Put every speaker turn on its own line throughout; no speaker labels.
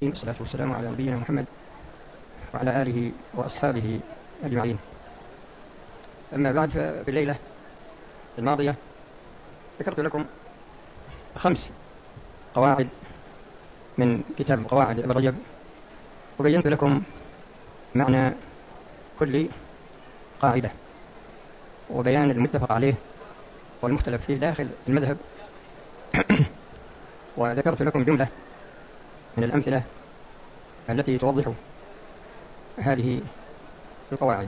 والصلاة والسلام على نبينا محمد وعلى آله وأصحابه أجمعين. أما بعد، ففي الليلة الماضية ذكرت لكم 5 قواعد من كتاب قواعد ابن رجب، وبينت لكم معنى كل قاعدة وبيان المتفق عليه والمختلف فيه داخل المذهب. وذكرت لكم جملة من الأمثلة التي توضح هذه القواعد.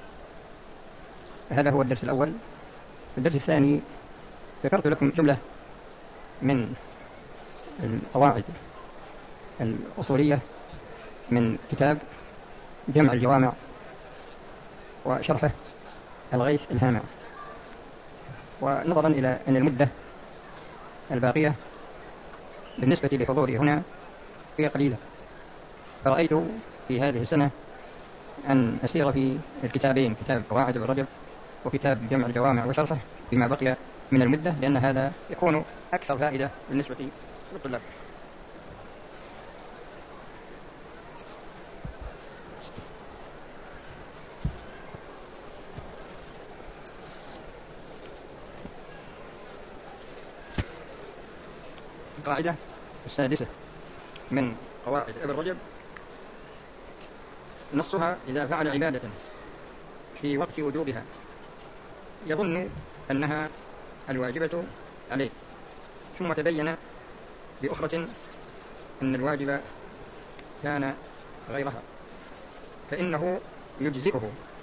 هذا هو الدرس الأول. في الدرس الثاني ذكرت لكم جملة من القواعد الأصولية من كتاب جمع الجوامع وشرحه الغيث الهامع. ونظرا إلى أن المدة الباقية بالنسبة لحضوري هنا هي قليلة، فرأيت في هذه السنة أن أسير في الكتابين، كتاب قواعد ابن رجب وكتاب جمع الجوامع وشرحه، فيما بقي من المدة، لأن هذا يكون أكثر فائدة بالنسبة للطلاب. القاعدة السادسة من قواعد ابن رجب: نصها: إذا فعل عبادة في وقت وجوبها يظن أنها الواجبة عليه، ثم تبين بأخرى أن الواجب كان غيرها، فإنه يجزئه.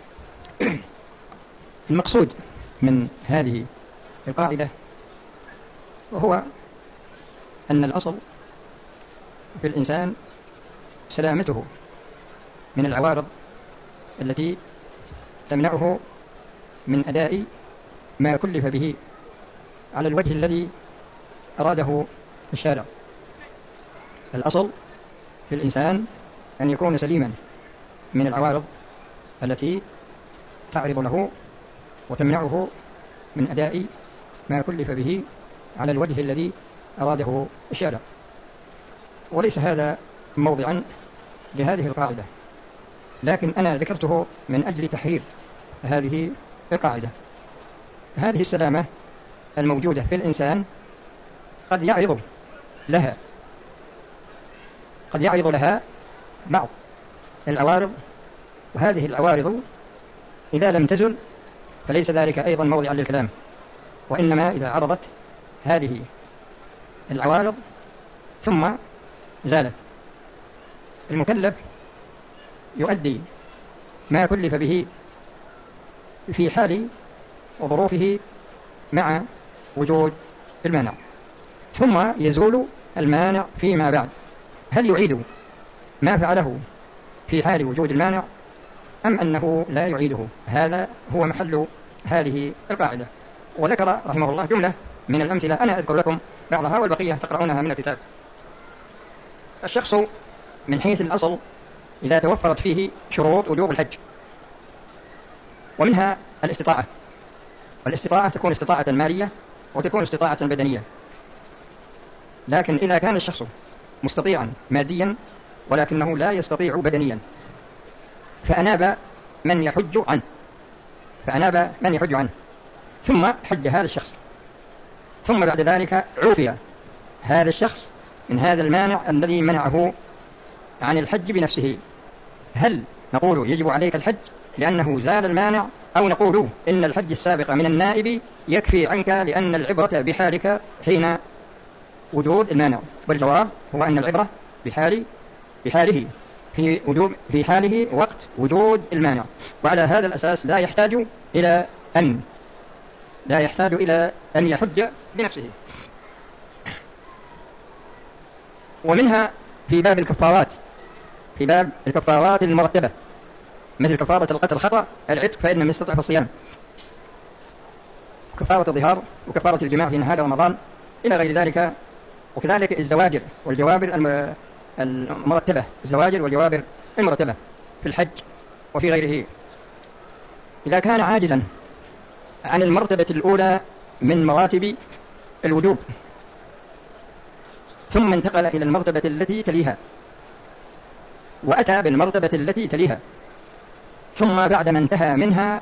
المقصود من هذه القاعدة وهو أن الأصل في الإنسان سلامته من العوارض التي تمنعه من أداء ما كلف به على الوجه الذي أراده الشارع. الأصل في الإنسان أن يكون سليما من العوارض التي تعرض له وتمنعه من أداء ما كلف به على الوجه الذي أراده الشارع. وليس هذا موضعا لهذه القاعدة، لكن أنا ذكرته من أجل تحرير هذه القاعدة. هذه السلامة الموجودة في الإنسان قد يعرض لها بعض العوارض، وهذه العوارض إذا لم تزل فليس ذلك أيضا موضعا للكلام، وإنما إذا عرضت هذه العوارض ثم زالت، المكلف يؤدي ما كلف به في حال وظروفه مع وجود المانع، ثم يزول المانع فيما بعد. هل يعيد ما فعله في حال وجود المانع أم أنه لا يعيده؟ هذا هو محل هذه القاعدة. وذكر رحمه الله جملة من الأمثلة، أنا أذكر لكم بعضها والبقية تقرؤونها من الكتاب. الشخص من حيث الأصل إذا توفرت فيه شروط وجوب الحج، ومنها الاستطاعة، والاستطاعة تكون استطاعة مالية وتكون استطاعة بدنية. لكن إذا كان الشخص مستطيعا ماديا ولكنه لا يستطيع بدنيا، فأناب من يحج عنه ثم حج هذا الشخص، ثم بعد ذلك عوفي هذا الشخص من هذا المانع الذي منعه عن الحج بنفسه. هل نقول يجب عليك الحج لأنه زال المانع، أو نقول إن الحج السابق من النائب يكفي عنك لأن العبرة بحالك حين وجود المانع؟ والجواب هو أن العبرة بحاله في حاله وقت وجود المانع، وعلى هذا الأساس لا يحتاج إلى أن يحج بنفسه. ومنها في باب الكفارات المرتبة، مثل كفارة القتل خطأ، العتق فإن من استطاع فصيام، كفارة الظهار، وكفارة الجماع في نهار رمضان إلى غير ذلك. وكذلك الزواجر والجوابر المرتبة، الزواجر والجوابر المرتبة في الحج وفي غيره. إذا كان عاجزا عن المرتبة الأولى من مراتب الوجوب ثم انتقل إلى المرتبة التي تليها، وأتى بالمرتبة التي تليها، ثم بعدما انتهى منها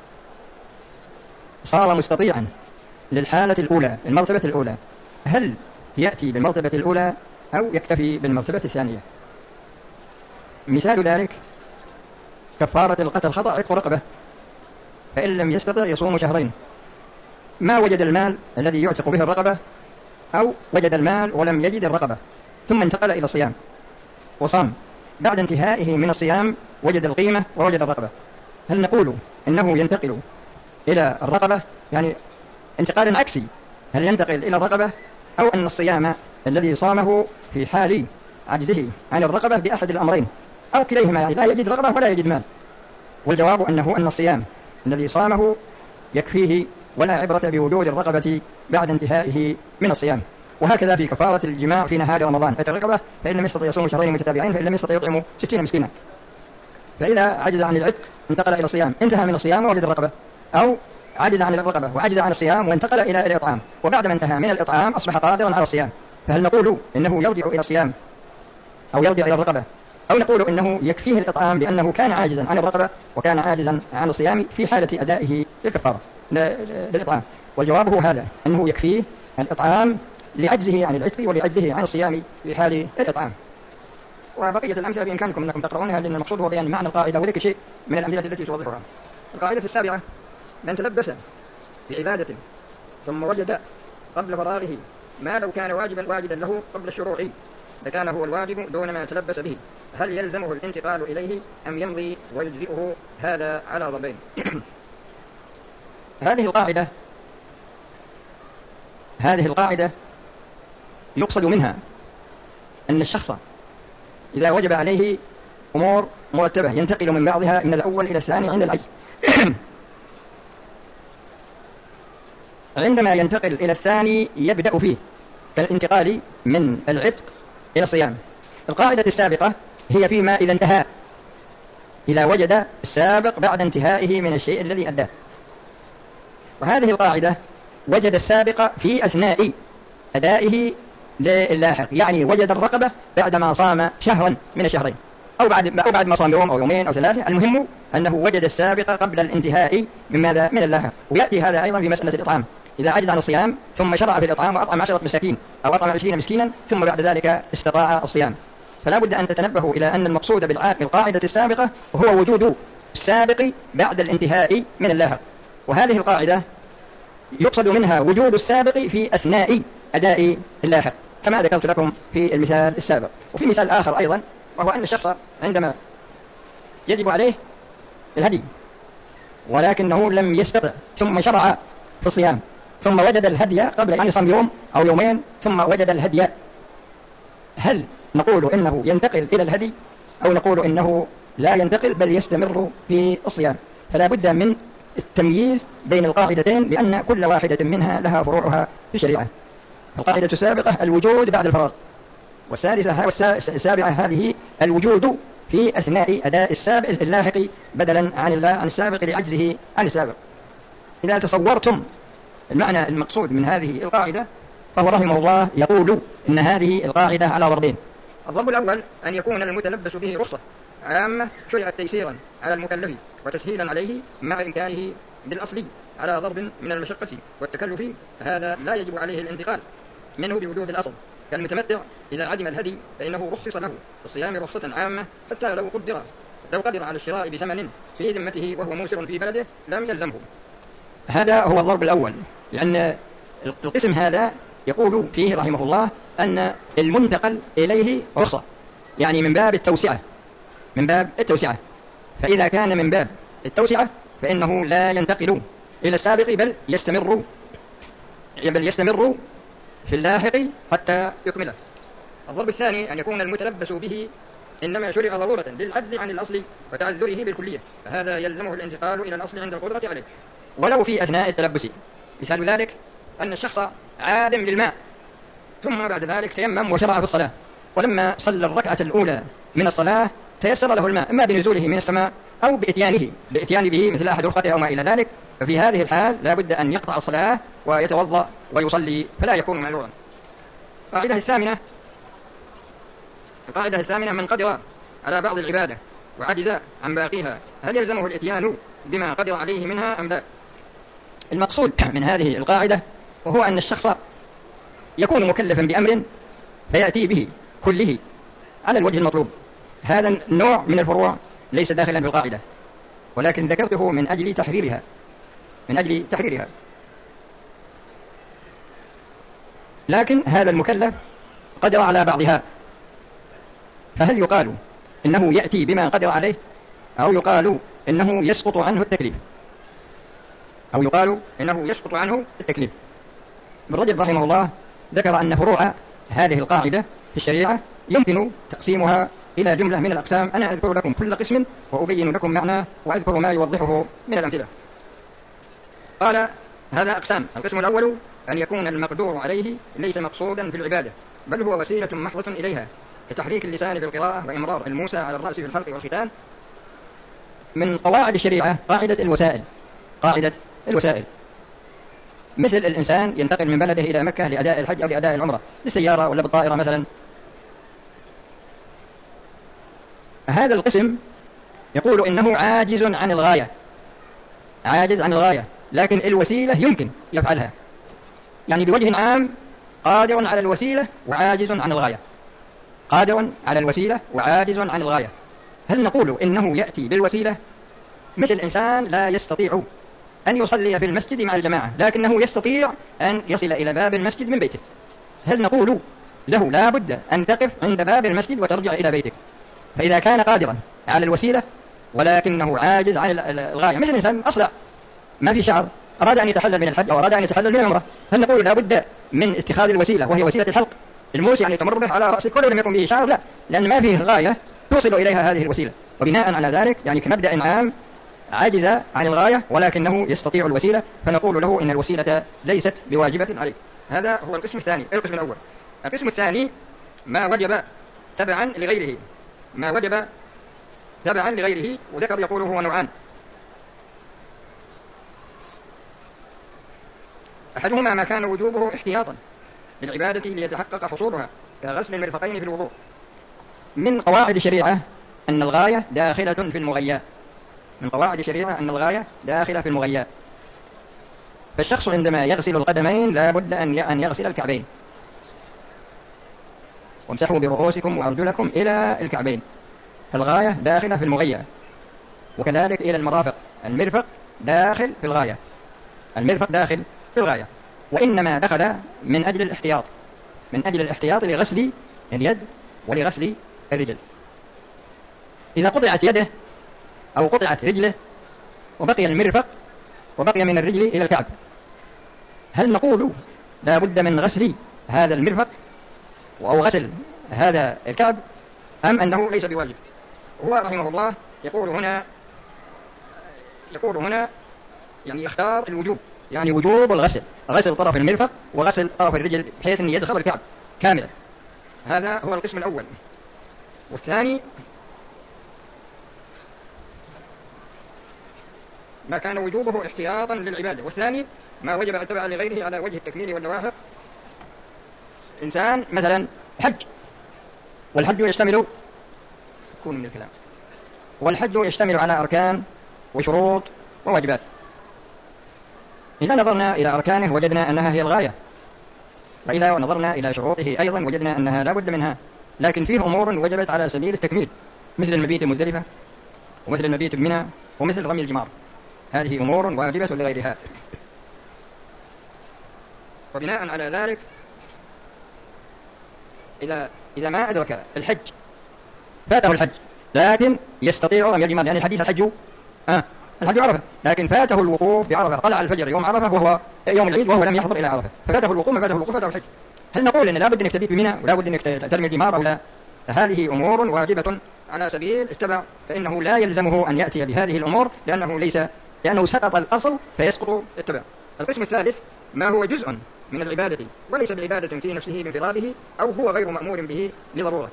صار مستطيعا للحالة الأولى، المرتبة الأولى، هل يأتي بالمرتبة الأولى أو يكتفي بالمرتبة الثانية؟ مثال ذلك كفارة القتل خطأ عتق رقبة، فإن لم يستطع يصوم شهرين، ما وجد المال الذي يعتق به الرقبة أو وجد المال ولم يجد الرقبة، ثم انتقل إلى الصيام وصام، بعد انتهائه من الصيام وجد القيمة ووجد الرقبة، هل نقول إنه ينتقل إلى الرقبة، يعني انتقال عكسي، هل ينتقل إلى الرقبة، أو أن الصيام الذي صامه في حال عجزه عن الرقبة بأحد الأمرين أو كليهما، يعني لا يجد رقبة ولا يجد مال؟ والجواب أن الصيام الذي صامه يكفيه ولا عبرة بوجود الرقبة بعد انتهائه من الصيام. وهكذا في كفارة الجماع في نهار رمضان، الرقبة فإن لم يستطع يصوم شهرين متتابعين، فإن لم يستطع يطعم 60 مسكينا، فإذا عجز عن العتق انتقل إلى الصيام، انتهى من الصيام ووجد الرقبة، أو عجز عن الرقبة وعجز عن الصيام وانتقل إلى الإطعام، وبعد ما انتهى من الإطعام أصبح قادرا على الصيام، فهل نقول إنه يرجع إلى الصيام أو يرجع إلى الرقبة، أو نقول إنه يكفيه الإطعام لأنه كان عاجزا عن الرقبة وكان عاجزا عن الصيام في حالة أدائه للكفارة للإطعام؟ والجواب هو هذا، أنه يكفيه الإطعام لعجزه عن العتق ولعجزه عن الصيام في حال الإطعام. وبقية الأمثلة بإمكانكم أنكم تقرؤونها، لأن المقصود هو بيان معنى القاعدة وذكر شيء من الأمثلة التي توضحها. القاعدة السابعة: من تلبس بعبادة ثم وجد قبل فراغه ما لو كان واجدا له قبل الشروع لكان هو الواجب دون ما تلبس به، هل يلزمه الانتقال إليه أم يمضي ويجزئه؟ هذا على ضربين. هذه القاعدة يقصد منها أن الشخص إذا وجب عليه أمور مرتبة ينتقل من بعضها من الأول إلى الثاني عند العجز. عندما ينتقل إلى الثاني يبدأ فيه كالانتقال من العتق إلى الصيام. القاعدة السابقة هي فيما إذا انتهى، إذا وجد السابق بعد انتهائه من الشيء الذي أداه، وهذه القاعدة وجد السابق في أثناء أدائه للاحق، يعني وجد الرقبة بعدما صام شهرا من الشهرين أو بعد ما صام يوم أو يومين أو ثلاثة، المهم أنه وجد السابق قبل الانتهاء من ماذا؟ من اللاحق. ويأتي هذا أيضا في مسألة الإطعام، إذا عجز عن الصيام ثم شرع في الإطعام وأطعم 10 مساكين أو أطعم 20 مسكينا ثم بعد ذلك استطاع الصيام، فلا بد أن تتنبهوا إلى أن المقصود بالقاعدة السابقة هو وجود السابق بعد الانتهاء من اللاحق، وهذه القاعدة يقصد منها وجود السابق في أثناء أداء اللاحق كما ذكرت لكم في المثال السابق. وفي مثال آخر أيضا، وهو أن الشخص عندما يجب عليه الهدي ولكنه لم يستطع ثم شرع في الصيام ثم وجد الهدي قبل أن يصم يوم أو يومين ثم وجد الهدي، هل نقول إنه ينتقل إلى الهدي أو نقول إنه لا ينتقل بل يستمر في الصيام؟ فلا بد من التمييز بين القاعدتين لأن كل واحدة منها لها فروعها في الشريعة. القاعدة السابقة الوجود بعد الفراغ، والسابعة هذه الوجود في أثناء أداء السابق اللاحق بدلا عن السابق لعجزه عن السابق. إذا تصورتم المعنى المقصود من هذه القاعدة فهو رحمه الله يقول إن هذه القاعدة على ضربين: الضرب الأول أن يكون المتلبس به رخصة عامة شرعت تيسيرا على المكلف وتسهيلا عليه مع إمكانه بالأصل على ضرب من المشقة والتكلف، فهذا لا يجب عليه الانتقال منه بوجود الأصل، كالمتمتع إذا عدم الهدي فإنه رخص له الصيام رخصة عامة، حتى لو قدر على الشراء بثمن في ذمته وهو موسر في بلده لم يلزمه. هذا هو الضرب الأول، لأن القسم هذا يقول فيه رحمه الله أن المنتقل إليه رخصة، يعني من باب التوسعة، فإذا كان من باب التوسعة فإنه لا ينتقل إلى السابق بل يستمر في اللاحق حتى يكمله. الضرب الثاني أن يكون المتلبس به إنما شرع ضرورة للعجز عن الأصل وتعذره بالكلية، فهذا يلزمه الانتقال إلى الأصل عند القدرة عليه ولو في أثناء التلبس. مثال ذلك أن الشخص عادم للماء ثم بعد ذلك تيمم وشرع في الصلاة، ولما صلى الركعة الأولى من الصلاة تيسر له الماء إما بنزوله من السماء أو بإتيان به مثل أحد رفقته أو ما إلى ذلك، ففي هذه الحال لا بد أن يقطع الصلاة ويتوضأ ويصلي فلا يكون معذورا. القاعدة الثامنة: من قدر على بعض العبادة وعجز عن باقيها هل يلزمه الإتيان بما قدر عليه منها أم لا؟ المقصود من هذه القاعدة وهو أن الشخص يكون مكلفا بأمر فيأتي به كله على الوجه المطلوب. هذا النوع من الفروع ليس داخلا في القاعدة، ولكن ذكرته من أجل تحريرها. لكن هذا المكلف قدر على بعضها، فهل يقال إنه يأتي بما قدر عليه، أو يقال إنه يسقط عنه التكليف؟ ابن رجب رحمه الله ذكر أن فروع هذه القاعدة في الشريعة يمكن تقسيمها إلى جملة من الأقسام، أنا أذكر لكم كل قسم وأبين لكم معناه وأذكر ما يوضحه من الأمثلة. قال هذا أقسام. القسم الأول أن يكون المقدور عليه ليس مقصودا في العبادة، بل هو وسيلة محضة إليها، كتحريك اللسان في القراءة وإمرار الموسى على الرأس في الحلق والختان. من قواعد الشريعة قاعدة الوسائل، مثل الإنسان ينتقل من بلده إلى مكة لأداء الحج أو لأداء العمرة بالسيارة ولا بالطائرة مثلا. هذا القسم يقول إنه عاجز عن الغاية، لكن الوسيلة يمكن يفعلها، يعني بوجه عام قادر على الوسيلة وعاجز عن الغاية. هل نقول إنه يأتي بالوسيلة؟ مثل إنسان لا يستطيع أن يصلي في المسجد مع الجماعة، لكنه يستطيع أن يصل إلى باب المسجد من بيته، هل نقول له لا بد أن تقف عند باب المسجد وترجع إلى بيتك؟ فإذا كان قادرا على الوسيلة ولكنه عاجز عن الغاية، مثل إنسان أصلع ما في شعر أراد أن يتحلل من الحج أو أراد أن يتحلل من العمرة، هل نقول لا بد من اتخاذ الوسيلة وهي وسيلة الحلق الموسى، يعني تمر به على رأسك ولو لم يكن به شعر؟ لا، لأن ما فيه غاية توصل إليها هذه الوسيلة. وبناء على ذلك يعني كمبدأ عام عجز عن الغاية ولكنه يستطيع الوسيلة، فنقول له إن الوسيلة ليست بواجبة عليه. هذا هو القسم الثاني. القسم الأول. القسم الثاني ما وجب تبعا لغيره، وذكر يقول هو نوعان. أحدهما ما كان وجوبه احتياطا للعبادة ليتحقق حصولها، كغسل المرفقين في الوضوء. من قواعد الشريعة أن الغاية داخلة في المغياء. فالشخص عندما يغسل القدمين لا بد أن يغسل الكعبين، وامسحوا برؤوسكم وأرجلكم إلى الكعبين، فالغاية داخلة في المغياء. وكذلك إلى المرافق، المرفق داخل في الغاية، وإنما دخل من أجل الاحتياط لغسل اليد ولغسل الرجل. إذا قطعت يده أو قطعت رجله وبقي المرفق وبقي من الرجل إلى الكعب، هل نقول لا بد من غسل هذا المرفق أو غسل هذا الكعب، أم أنه ليس بواجب؟ هو رحمه الله يقول هنا يعني يختار الوجوب، يعني وجوب الغسل، غسل طرف المرفق وغسل طرف الرجل بحيث أن يدخل الكعب كاملا. هذا هو القسم الأول. والثاني ما كان وجوبه احتياطا للعبادة، والثاني ما وجب تبعا لغيره على وجه التكميل والنوافل. إنسان مثلا حج، والحج يشتمل على أركان وشروط وواجبات. إذا نظرنا إلى أركانه وجدنا أنها هي الغاية، وإذا نظرنا إلى شروطه أيضا وجدنا أنها لا بد منها، لكن فيه أمور وجبت على سبيل التكميل، مثل المبيت بمزدلفة ومثل المبيت بمنى ومثل رمي الجمار، هذه أمور واجبة لغيرها. وبناء على ذلك إذا ما أدرك الحج فاته الحج لكن يستطيع رمي الجمار، يعني الحديث الحج عرفة، لكن فاته الوقوف بعرفة، طلع الفجر يوم عرفة وهو يوم العيد وهو لم يحضر إلى عرفة، ففاته الوقوف فاته الحج. هل نقول إن لا بد أن يستبيت بمنى ولا بد أن ترمي الجمار أو لا؟ هذه أمور واجبة على سبيل التبع، فإنه لا يلزمه أن يأتي بهذه الأمور لأنه سقط الأصل فيسقط التبع. القسم الثالث ما هو جزء من العبادة وليس بعبادة في نفسه بانفراده، أو هو غير مأمور به لضرورة.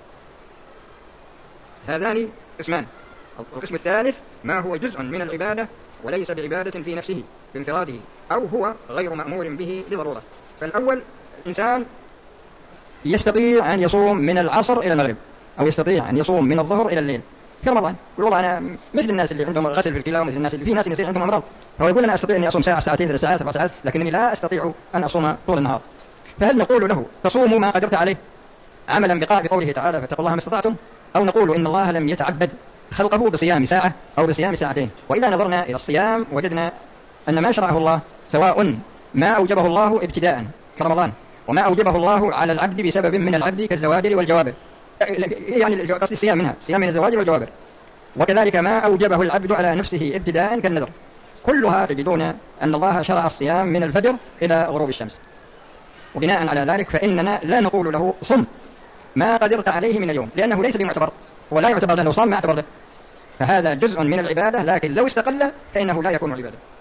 هذان قسمان. القسم الثالث ما هو جزء من العبادة وليس بعبادة في نفسه بانفراده، أو هو غير مأمور به لضرورة. فالأول إنسان يستطيع أن يصوم من العصر إلى المغرب أو يستطيع أن يصوم من الظهر إلى الليل في رمضان، يقول والله أنا مثل الناس اللي عندهم غسل في الكلى ومثل الناس اللي في ناس يصير عندهم أمراض، هو يقول أنا أستطيع أن أصوم ساعة ساعتين 3 ساعات 4 ساعات، لكنني لا أستطيع أن أصوم طول النهار. فهل نقول له تصوموا ما قدرت عليه عملا بقوله تعالى فاتقوا الله ما استطعتم، أو نقول إن الله لم يتعبد خلقه بصيام ساعة أو بصيام ساعتين؟ وإذا نظرنا إلى الصيام وجدنا أن ما شرعه الله سواء ما أوجبه الله ابتداء كرمضان وما أوجبه الله على العبد بسبب من العبد كالزواجر والجوابر، يعني قصدي الصيام منها صيام من الزواجر والجوابر، وكذلك ما أوجبه العبد على نفسه ابتداء كالنذر، كلها تجدون أن الله شرع الصيام من الفجر إلى غروب الشمس. وبناء على ذلك فإننا لا نقول له صم ما قدرت عليه من اليوم، لأنه ليس بمعتبر ولا يعتبر له صام ما اعتبر له، فهذا جزء من العبادة، لكن لو استقل فإنه لا يكون عبادة.